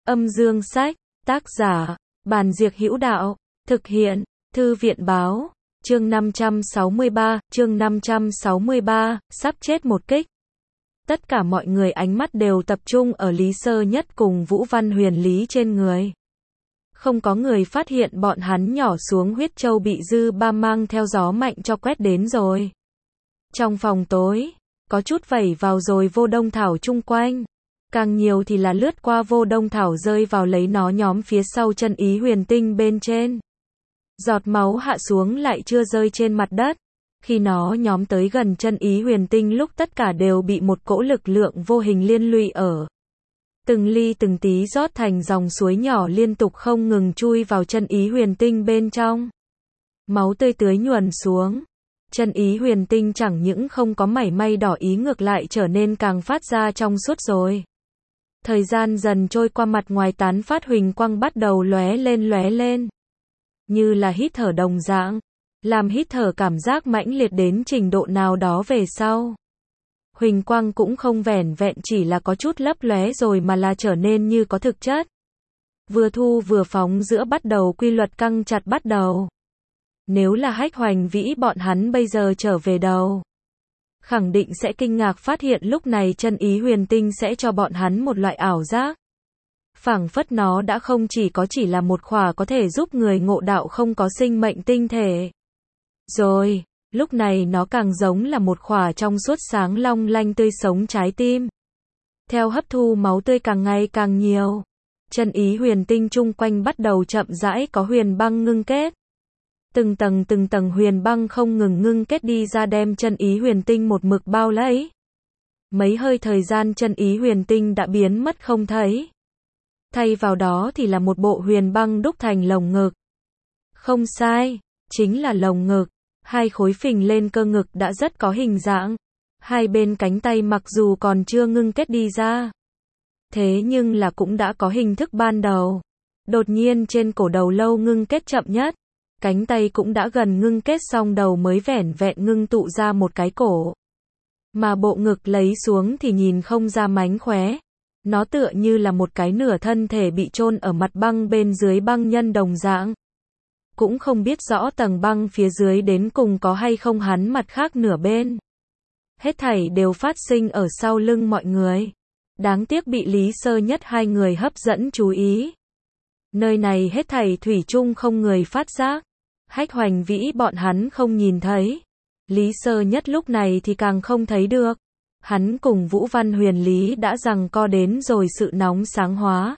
Âm dương sách, tác giả, Bàn Diệc Hữu Đạo, thực hiện, Thư viện báo, chương 563, sắp chết một kích. Tất cả mọi người ánh mắt đều tập trung ở Lý Sơ Nhất cùng Vũ Văn Huyền Lý trên người. Không có người phát hiện bọn hắn nhỏ xuống huyết châu bị dư ba mang theo gió mạnh cho quét đến rồi. Trong phòng tối, có chút vẩy vào rồi vô đông thảo chung quanh. Càng nhiều thì là lướt qua vô đông thảo rơi vào lấy nó nhóm phía sau chân ý huyền tinh bên trên. Giọt máu hạ xuống lại chưa rơi trên mặt đất. Khi nó nhóm tới gần chân ý huyền tinh lúc tất cả đều bị một cỗ lực lượng vô hình liên lụy ở. Từng ly từng tí rót thành dòng suối nhỏ liên tục không ngừng chui vào chân ý huyền tinh bên trong. Máu tươi tưới nhuần xuống. Chân ý huyền tinh chẳng những không có mảy may đỏ ý ngược lại trở nên càng phát ra trong suốt rồi. Thời gian dần trôi qua mặt ngoài tán phát huỳnh quang bắt đầu lóe lên. Như là hít thở đồng dạng. Làm hít thở cảm giác mãnh liệt đến trình độ nào đó về sau. Huỳnh quang cũng không vẻn vẹn chỉ là có chút lấp lóe rồi mà là trở nên như có thực chất. Vừa thu vừa phóng giữa bắt đầu quy luật căng chặt bắt đầu. Nếu là Hách Hoành Vĩ bọn hắn bây giờ trở về đầu, khẳng định sẽ kinh ngạc phát hiện lúc này chân ý huyền tinh sẽ cho bọn hắn một loại ảo giác. Phảng phất nó đã không chỉ là một khỏa có thể giúp người ngộ đạo không có sinh mệnh tinh thể. Rồi, lúc này nó càng giống là một khỏa trong suốt sáng long lanh tươi sống trái tim. Theo hấp thu máu tươi càng ngày càng nhiều, chân ý huyền tinh chung quanh bắt đầu chậm rãi có huyền băng ngưng kết. Từng tầng huyền băng không ngừng ngưng kết đi ra đem chân ý huyền tinh một mực bao lấy. Mấy hơi thời gian chân ý huyền tinh đã biến mất không thấy. Thay vào đó thì là một bộ huyền băng đúc thành lồng ngực. Không sai, chính là lồng ngực. Hai khối phình lên cơ ngực đã rất có hình dạng. Hai bên cánh tay mặc dù còn chưa ngưng kết đi ra, thế nhưng là cũng đã có hình thức ban đầu. Đột nhiên trên cổ đầu lâu ngưng kết chậm nhất. Cánh tay cũng đã gần ngưng kết xong đầu mới vẻn vẹn ngưng tụ ra một cái cổ. Mà bộ ngực lấy xuống thì nhìn không ra mánh khóe. Nó tựa như là một cái nửa thân thể bị chôn ở mặt băng bên dưới băng nhân đồng dạng. Cũng không biết rõ tầng băng phía dưới đến cùng có hay không hắn mặt khác nửa bên. Hết thảy đều phát sinh ở sau lưng mọi người. Đáng tiếc bị Lý Sơ Nhất hai người hấp dẫn chú ý. Nơi này hết thảy thủy chung không người phát giác. Hách Hoành Vĩ bọn hắn không nhìn thấy. Lý Sơ Nhất lúc này thì càng không thấy được. Hắn cùng Vũ Văn Huyền Lý đã giằng co đến rồi sự nóng sáng hóa.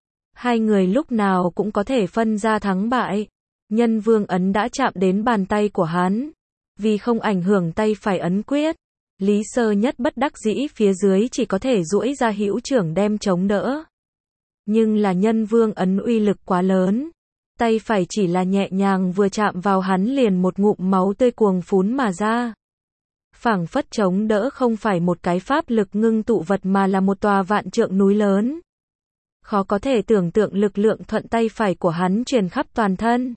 Hai người lúc nào cũng có thể phân ra thắng bại. Nhân vương ấn đã chạm đến bàn tay của hắn. Vì không ảnh hưởng tay phải ấn quyết, Lý Sơ Nhất bất đắc dĩ phía dưới chỉ có thể duỗi ra hữu trưởng đem chống đỡ. Nhưng là nhân vương ấn uy lực quá lớn. Tay phải chỉ là nhẹ nhàng vừa chạm vào hắn liền một ngụm máu tươi cuồng phún mà ra. Phảng phất chống đỡ không phải một cái pháp lực ngưng tụ vật mà là một tòa vạn trượng núi lớn. Khó có thể tưởng tượng lực lượng thuận tay phải của hắn truyền khắp toàn thân.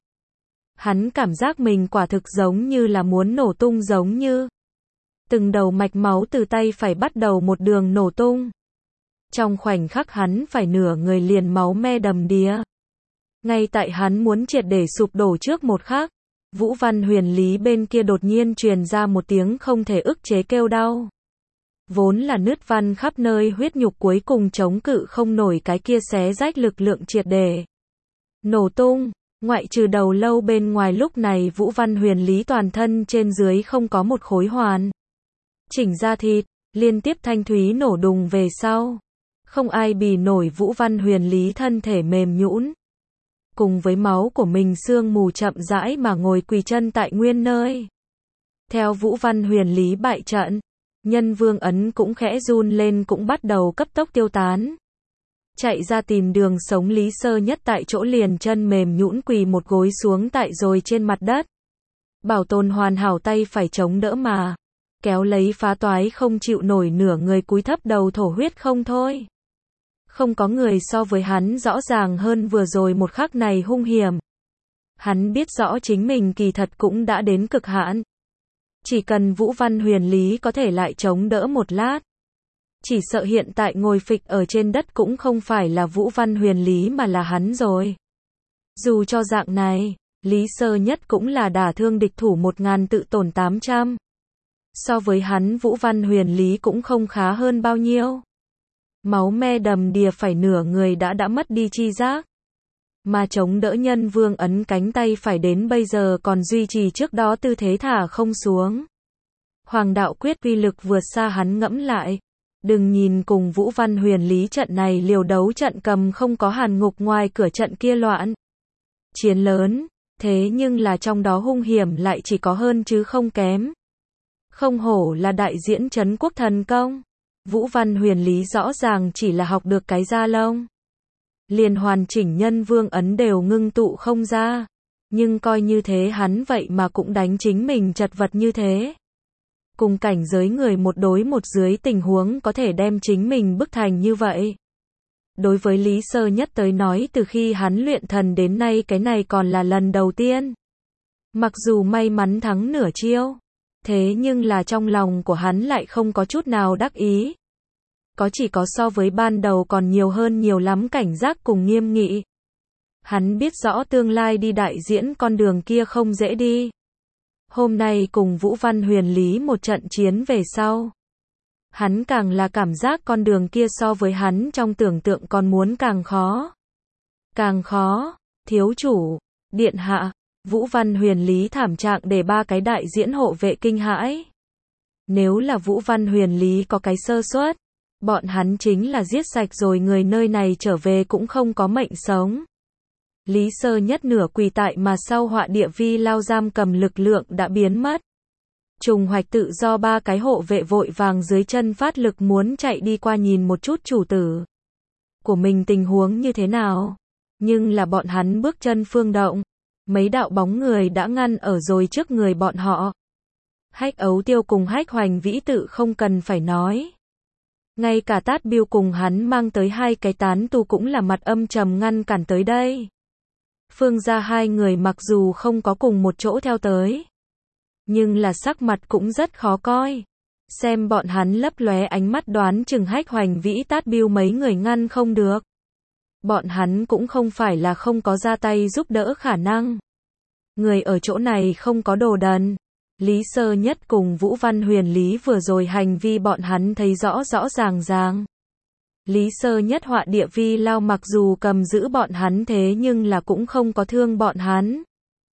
Hắn cảm giác mình quả thực giống như là muốn nổ tung giống như. Từng đầu mạch máu từ tay phải bắt đầu một đường nổ tung. Trong khoảnh khắc hắn phải nửa người liền máu me đầm đìa. Ngay tại hắn muốn triệt để sụp đổ trước một khắc, Vũ Văn Huyền Lý bên kia đột nhiên truyền ra một tiếng không thể ức chế kêu đau. Vốn là nứt văn khắp nơi huyết nhục cuối cùng chống cự không nổi cái kia xé rách lực lượng triệt để nổ tung. Ngoại trừ đầu lâu bên ngoài lúc này Vũ Văn Huyền Lý toàn thân trên dưới không có một khối hoàn chỉnh da thịt, liên tiếp thanh thúy nổ đùng về sau. Không ai bì nổi Vũ Văn Huyền Lý thân thể mềm nhũn. Cùng với máu của mình sương mù chậm rãi mà ngồi quỳ chân tại nguyên nơi. Theo Vũ Văn Huyền Lý bại trận, nhân vương ấn cũng khẽ run lên cũng bắt đầu cấp tốc tiêu tán. Chạy ra tìm đường sống Lý Sơ Nhất tại chỗ liền chân mềm nhũn quỳ một gối xuống tại rồi trên mặt đất. Bảo tồn hoàn hảo tay phải chống đỡ mà. Kéo lấy phá toái không chịu nổi nửa người cúi thấp đầu thổ huyết không thôi. Không có người so với hắn rõ ràng hơn vừa rồi một khắc này hung hiểm. Hắn biết rõ chính mình kỳ thật cũng đã đến cực hạn. Chỉ cần Vũ Văn Huyền Lý có thể lại chống đỡ một lát. Chỉ sợ hiện tại ngồi phịch ở trên đất cũng không phải là Vũ Văn Huyền Lý mà là hắn rồi. Dù cho dạng này, Lý Sơ Nhất cũng là đả thương địch thủ 1000 tự tổn 800. So với hắn Vũ Văn Huyền Lý cũng không khá hơn bao nhiêu. Máu me đầm đìa phải nửa người đã mất đi chi giác. Mà chống đỡ Nhân Vương ấn cánh tay phải đến bây giờ còn duy trì trước đó tư thế thả không xuống. Hoàng đạo quyết uy lực vượt xa hắn ngẫm lại. Đừng nhìn cùng Vũ Văn Huyền Lý trận này liều đấu trận cầm không có Hàn Ngục ngoài cửa trận kia loạn. Chiến lớn, thế nhưng là trong đó hung hiểm lại chỉ có hơn chứ không kém. Không hổ là đại diễn trấn quốc thần công. Vũ Văn Huyền Lý rõ ràng chỉ là học được cái da lông. Liền hoàn chỉnh Nhân Vương ấn đều ngưng tụ không ra. Nhưng coi như thế hắn vậy mà cũng đánh chính mình chật vật như thế. Cùng cảnh giới người một đối một dưới tình huống có thể đem chính mình bức thành như vậy. Đối với Lý Sơ Nhất tới nói từ khi hắn luyện thần đến nay cái này còn là lần đầu tiên. Mặc dù may mắn thắng nửa chiêu, thế nhưng là trong lòng của hắn lại không có chút nào đắc ý. Chỉ có so với ban đầu còn nhiều hơn nhiều lắm cảnh giác cùng nghiêm nghị. Hắn biết rõ tương lai đi đại diễn con đường kia không dễ đi. Hôm nay cùng Vũ Văn Huyền Lý một trận chiến về sau. Hắn càng là cảm giác con đường kia so với hắn trong tưởng tượng còn muốn càng khó. Càng khó, thiếu chủ, điện hạ, Vũ Văn Huyền Lý thảm trạng để 3 cái đại diễn hộ vệ kinh hãi. Nếu là Vũ Văn Huyền Lý có cái sơ suất, bọn hắn chính là giết sạch rồi người nơi này trở về cũng không có mệnh sống. Lý Sơ Nhất nửa quỳ tại mà sau họa địa vi lao giam cầm lực lượng đã biến mất. Trùng Hoạch tự do 3 cái hộ vệ vội vàng dưới chân phát lực muốn chạy đi qua nhìn một chút chủ tử của mình tình huống như thế nào. Nhưng là bọn hắn bước chân phương động. Mấy đạo bóng người đã ngăn ở rồi trước người bọn họ. Hách Ấu Tiêu cùng Hách Hoành Vĩ tự không cần phải nói. Ngay cả Tát Biêu cùng hắn mang tới 2 cái tán tu cũng là mặt âm trầm ngăn cản tới đây. Phương gia 2 người mặc dù không có cùng một chỗ theo tới, nhưng là sắc mặt cũng rất khó coi. Xem bọn hắn lấp lóe ánh mắt đoán chừng Hách Hoành Vĩ Tát Biêu mấy người ngăn không được. Bọn hắn cũng không phải là không có ra tay giúp đỡ khả năng. Người ở chỗ này không có đồ đần. Lý Sơ Nhất cùng Vũ Văn Huyền Lý vừa rồi hành vi bọn hắn thấy rõ rõ ràng ràng. Lý Sơ Nhất họa địa vi lao mặc dù cầm giữ bọn hắn thế nhưng là cũng không có thương bọn hắn.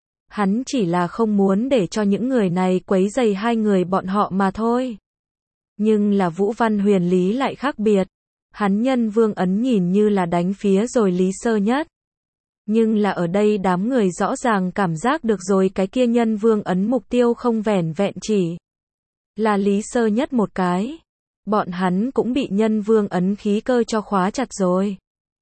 Hắn chỉ là không muốn để cho những người này quấy rầy 2 người bọn họ mà thôi. Nhưng là Vũ Văn Huyền Lý lại khác biệt. Hắn Nhân Vương ấn nhìn như là đánh phía rồi Lý Sơ Nhất. Nhưng là ở đây đám người rõ ràng cảm giác được rồi cái kia Nhân Vương ấn mục tiêu không vẻn vẹn chỉ là Lý Sơ Nhất một cái. Bọn hắn cũng bị Nhân Vương ấn khí cơ cho khóa chặt rồi.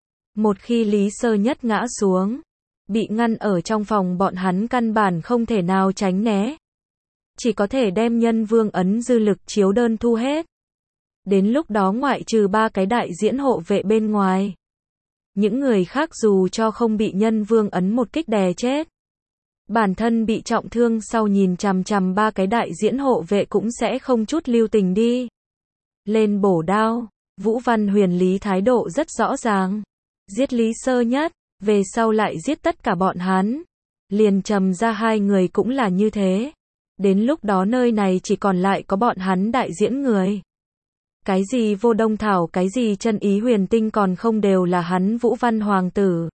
Một khi Lý Sơ Nhất ngã xuống, bị ngăn ở trong phòng bọn hắn căn bản không thể nào tránh né. Chỉ có thể đem Nhân Vương ấn dư lực chiếu đơn thu hết. Đến lúc đó ngoại trừ 3 cái đại diễn hộ vệ bên ngoài, những người khác dù cho không bị Nhân Vương ấn một kích đè chết, bản thân bị trọng thương sau nhìn chằm chằm 3 cái đại diễn hộ vệ cũng sẽ không chút lưu tình đi lên bổ đao. Vũ Văn Huyền Lý thái độ rất rõ ràng. Giết Lý Sơ Nhất, về sau lại giết tất cả bọn hắn. Liền trầm ra 2 người cũng là như thế. Đến lúc đó nơi này chỉ còn lại có bọn hắn đại diễn người. Cái gì Vô Đông Thảo, cái gì Chân Ý Huyền Tinh còn không đều là hắn Vũ Văn Hoàng tử.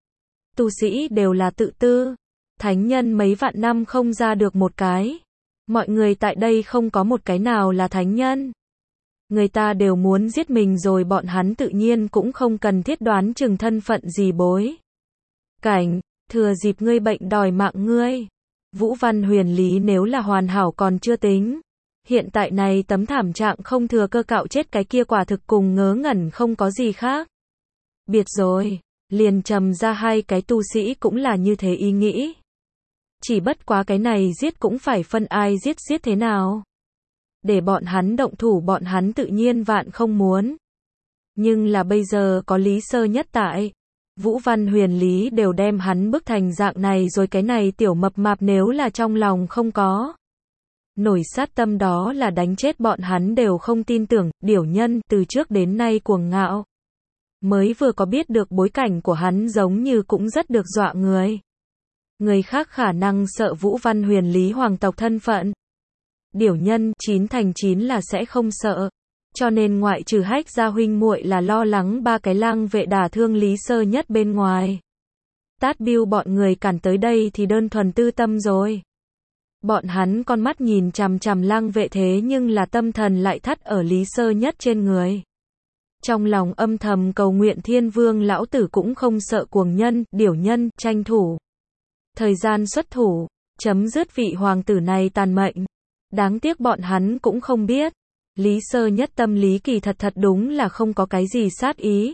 Tu sĩ đều là tự tư. Thánh nhân mấy vạn năm không ra được một cái. Mọi người tại đây không có một cái nào là thánh nhân. Người ta đều muốn giết mình rồi bọn hắn tự nhiên cũng không cần thiết đoán chừng thân phận gì bối cảnh, thừa dịp ngươi bệnh đòi mạng ngươi. Vũ Văn Huyền Lý nếu là hoàn hảo còn chưa tính. Hiện tại này tấm thảm trạng không thừa cơ cạo chết cái kia quả thực cùng ngớ ngẩn không có gì khác biệt rồi. Liền trầm ra 2 cái tu sĩ cũng là như thế ý nghĩ. Chỉ bất quá cái này giết cũng phải phân ai giết thế nào. Để bọn hắn động thủ bọn hắn tự nhiên vạn không muốn. Nhưng là bây giờ có Lý Sơ Nhất tại. Vũ Văn Huyền Lý đều đem hắn bức thành dạng này rồi cái này tiểu mập mạp nếu là trong lòng không có Nổi sát tâm đó là đánh chết bọn hắn đều không tin tưởng, điểu nhân từ trước đến nay cuồng ngạo. Mới vừa có biết được bối cảnh của hắn giống như cũng rất được dọa người. Người khác khả năng sợ Vũ Văn Huyền Lý hoàng tộc thân phận. Điểu nhân 9 thành 9 là sẽ không sợ. Cho nên ngoại trừ Hách gia huynh muội là lo lắng ba cái lang vệ đả thương Lý Sơ Nhất bên ngoài. Tát Bưu bọn người cản tới đây thì đơn thuần tư tâm rồi. Bọn hắn con mắt nhìn chằm chằm lang vệ thế nhưng là tâm thần lại thắt ở Lý Sơ Nhất trên người. Trong lòng âm thầm cầu nguyện Thiên Vương lão tử cũng không sợ cuồng nhân, điểu nhân, tranh thủ. Thời gian xuất thủ, chấm dứt vị hoàng tử này tàn mệnh. Đáng tiếc bọn hắn cũng không biết. Lý Sơ Nhất tâm lý kỳ thật đúng là không có cái gì sát ý.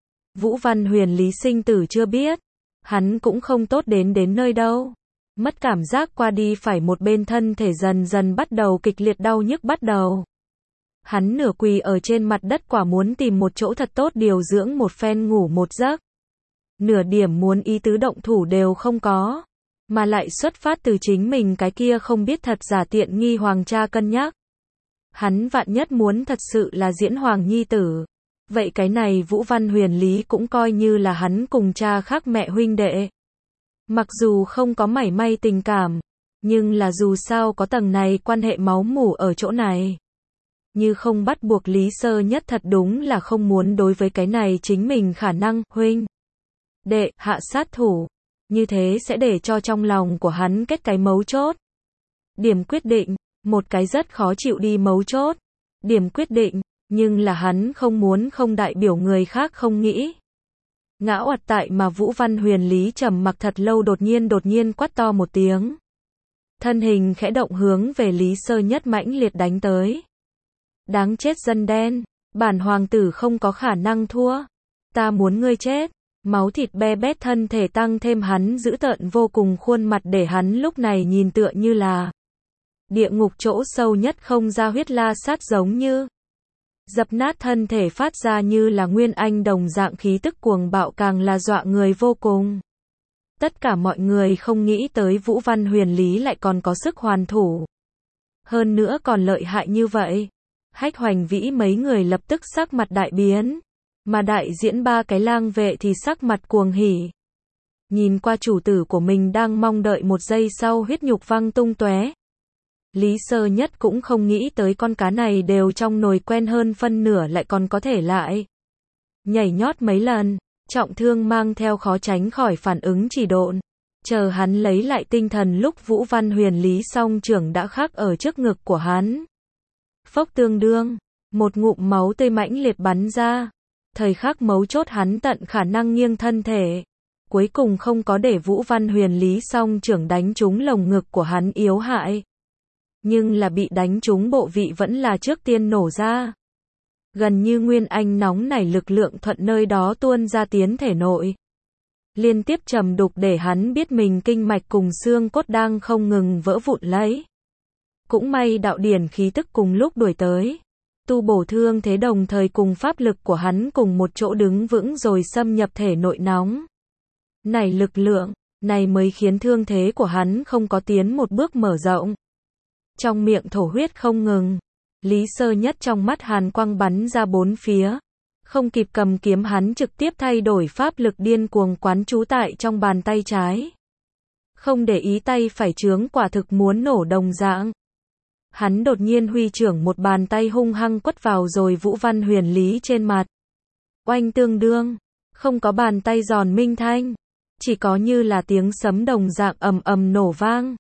Vũ Văn Huyền Lý sinh tử chưa biết. Hắn cũng không tốt đến nơi đâu. Mất cảm giác qua đi phải một bên thân thể dần dần bắt đầu kịch liệt đau nhức bắt đầu. Hắn nửa quỳ ở trên mặt đất quả muốn tìm một chỗ thật tốt điều dưỡng một phen ngủ một giấc. Nửa điểm muốn ý tứ động thủ đều không có. Mà lại xuất phát từ chính mình cái kia không biết thật giả tiện nghi hoàng cha cân nhắc. Hắn vạn nhất muốn thật sự là diễn hoàng nhi tử. Vậy cái này Vũ Văn Huyền Lý cũng coi như là hắn cùng cha khác mẹ huynh đệ. Mặc dù không có mảy may tình cảm, nhưng là dù sao có tầng này quan hệ máu mủ ở chỗ này. Như không bắt buộc Lý Sơ Nhất thật đúng là không muốn đối với cái này chính mình khả năng, huynh đệ, hạ sát thủ. Như thế sẽ để cho trong lòng của hắn kết cái mấu chốt. Điểm quyết định, một cái rất khó chịu đi mấu chốt. Điểm quyết định, nhưng là hắn không muốn không đại biểu người khác không nghĩ. Ngã oặt tại mà Vũ Văn Huyền Lý trầm mặc thật lâu đột nhiên quát to một tiếng. Thân hình khẽ động hướng về Lý Sơ Nhất mãnh liệt đánh tới. Đáng chết dân đen, bản hoàng tử không có khả năng thua. Ta muốn ngươi chết. Máu thịt be bét thân thể tăng thêm hắn dữ tợn vô cùng khuôn mặt để hắn lúc này nhìn tựa như là địa ngục chỗ sâu nhất không ra huyết la sát giống như. Dập nát thân thể phát ra như là nguyên anh đồng dạng khí tức cuồng bạo càng là dọa người vô cùng. Tất cả mọi người không nghĩ tới Vũ Văn Huyền Lý lại còn có sức hoàn thủ. Hơn nữa còn lợi hại như vậy. Hách Hoành Vĩ mấy người lập tức sắc mặt đại biến. Mà đại diễn ba cái lang vệ thì sắc mặt cuồng hỉ. Nhìn qua chủ tử của mình đang mong đợi một giây sau huyết nhục văng tung tóe. Lý Sơ Nhất cũng không nghĩ tới con cá này đều trong nồi quen hơn phân nửa lại còn có thể lại nhảy nhót mấy lần, trọng thương mang theo khó tránh khỏi phản ứng chỉ độn. Chờ hắn lấy lại tinh thần lúc Vũ Văn Huyền Lý song trưởng đã khắc ở trước ngực của hắn. Phốc tương đương, một ngụm máu tươi mãnh liệt bắn ra. Thời khắc mấu chốt hắn tận khả năng nghiêng thân thể. Cuối cùng không có để Vũ Văn Huyền Lý song trưởng đánh trúng lồng ngực của hắn yếu hại. Nhưng là bị đánh trúng bộ vị vẫn là trước tiên nổ ra. Gần như nguyên anh nóng nảy lực lượng thuận nơi đó tuôn ra tiến thể nội. Liên tiếp trầm đục để hắn biết mình kinh mạch cùng xương cốt đang không ngừng vỡ vụn lấy. Cũng may đạo điển khí tức cùng lúc đuổi tới. Tu bổ thương thế đồng thời cùng pháp lực của hắn cùng một chỗ đứng vững rồi xâm nhập thể nội nóng. Này lực lượng, này mới khiến thương thế của hắn không có tiến một bước mở rộng. Trong miệng thổ huyết không ngừng. Lý Sơ Nhất trong mắt hàn quang bắn ra bốn phía. Không kịp cầm kiếm hắn trực tiếp thay đổi pháp lực điên cuồng quán trú tại trong bàn tay trái. Không để ý tay phải chướng quả thực muốn nổ đồng dạng. Hắn đột nhiên huy trưởng một bàn tay hung hăng quất vào rồi Vũ Văn Huyền Lý trên mặt. Oanh tương đương, không có bàn tay giòn minh thanh, chỉ có như là tiếng sấm đồng dạng ầm ầm nổ vang.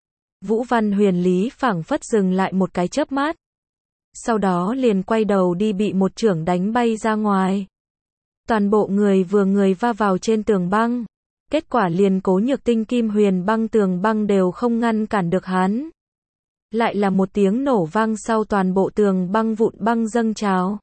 Vũ Văn Huyền Lý phảng phất dừng lại một cái chớp mắt. Sau đó liền quay đầu đi bị một chưởng đánh bay ra ngoài. Toàn bộ người va vào trên tường băng. Kết quả liền Cố Nhược Tinh Kim Huyền băng tường băng đều không ngăn cản được hắn. Lại là một tiếng nổ vang sau toàn bộ tường băng vụn băng dâng trào.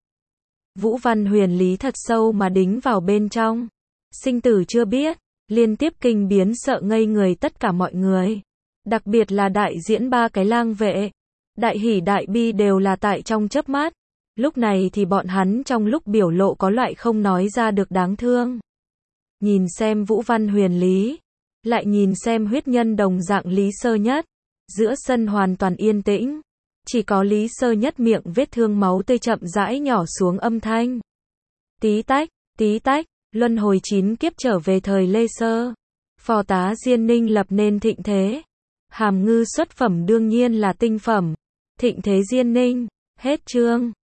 Vũ Văn Huyền Lý thật sâu mà đính vào bên trong. Sinh tử chưa biết, liên tiếp kinh biến sợ ngây người tất cả mọi người. Đặc biệt là đại diễn ba cái lang vệ. Đại hỉ đại bi đều là tại trong chớp mắt. Lúc này thì bọn hắn trong lúc biểu lộ có loại không nói ra được đáng thương. Nhìn xem Vũ Văn Huyền Lý. Lại nhìn xem huyết nhân đồng dạng Lý Sơ Nhất. Giữa sân hoàn toàn yên tĩnh. Chỉ có Lý Sơ Nhất miệng vết thương máu tươi chậm rãi nhỏ xuống âm thanh. Tí tách, luân hồi 9 kiếp trở về thời Lê Sơ. Phò tá Diên Ninh lập nên thịnh thế. Hàm ngư xuất phẩm đương nhiên là tinh phẩm. Thịnh thế Diên Ninh. Hết chương.